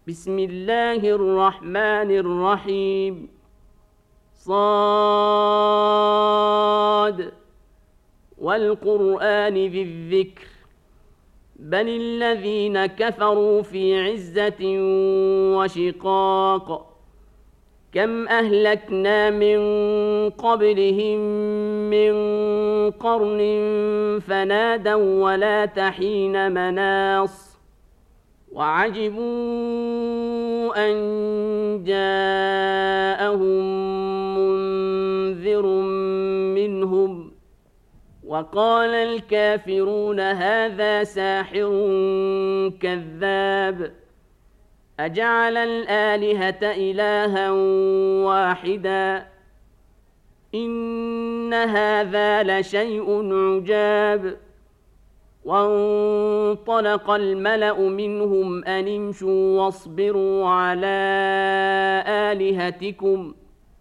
بسم الله الرحمن الرحيم صاد والقرآن ذي الذكر بل الذين كفروا في عزة وشقاق كم أهلكنا من قبلهم من قرن فنادوا ولا تحين مناص وعجبوا أن جاءهم منذر منهم وقال الكافرون هذا ساحر كذاب أجعل الآلهة إلها واحدا إن هذا لشيء عجاب وانطلق الملأ منهم أن امشوا واصبروا على آلهتكم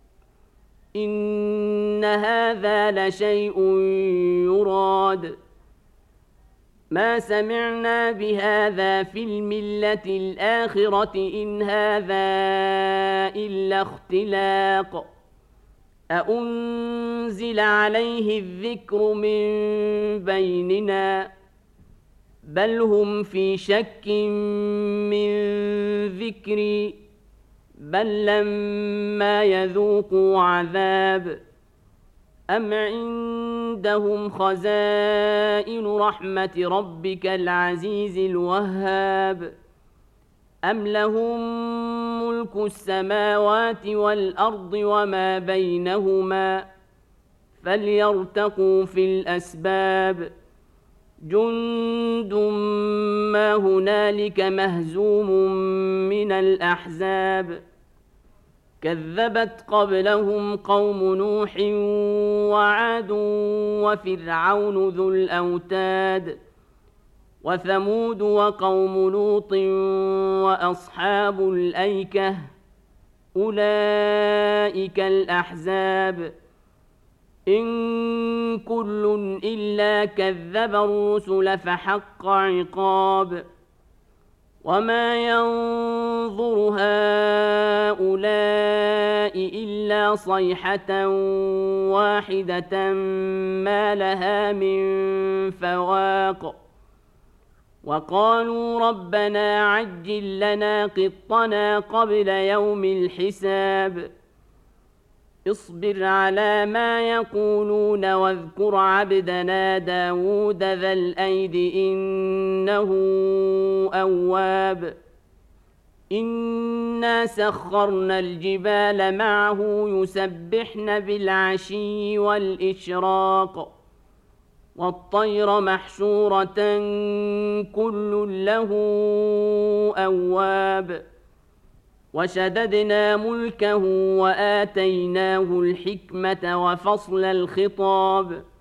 إن هذا لشيء يراد ما سمعنا بهذا في الملة الآخرة إن هذا إلا اختلاق أأنزل عليه الذكر من بيننا بل هم في شك من ذكري بل لما يذوقوا عذاب أم عندهم خزائن رحمة ربك العزيز الوهاب أم لهم ملك السماوات والأرض وما بينهما فليرتقوا في الأسباب جند ما هنالك مهزوم من الأحزاب كذبت قبلهم قوم نوح وعاد وفرعون ذو الأوتاد وثمود وقوم لوط وأصحاب الأيكة أولئك الأحزاب إن كل إلا كذب الرسل فحق عقاب وما ينظر هؤلاء إلا صيحة واحدة ما لها من فواق وقالوا ربنا عجل لنا قطنا قبل يوم الحساب اصبر على ما يقولون واذكر عبدنا داود ذا الأيد إنه أواب إنا سخرنا الجبال معه يسبحن بالعشي والإشراق والطير محشورة كل له أواب وشددنا ملكه وآتيناه الحكمة وفصل الخطاب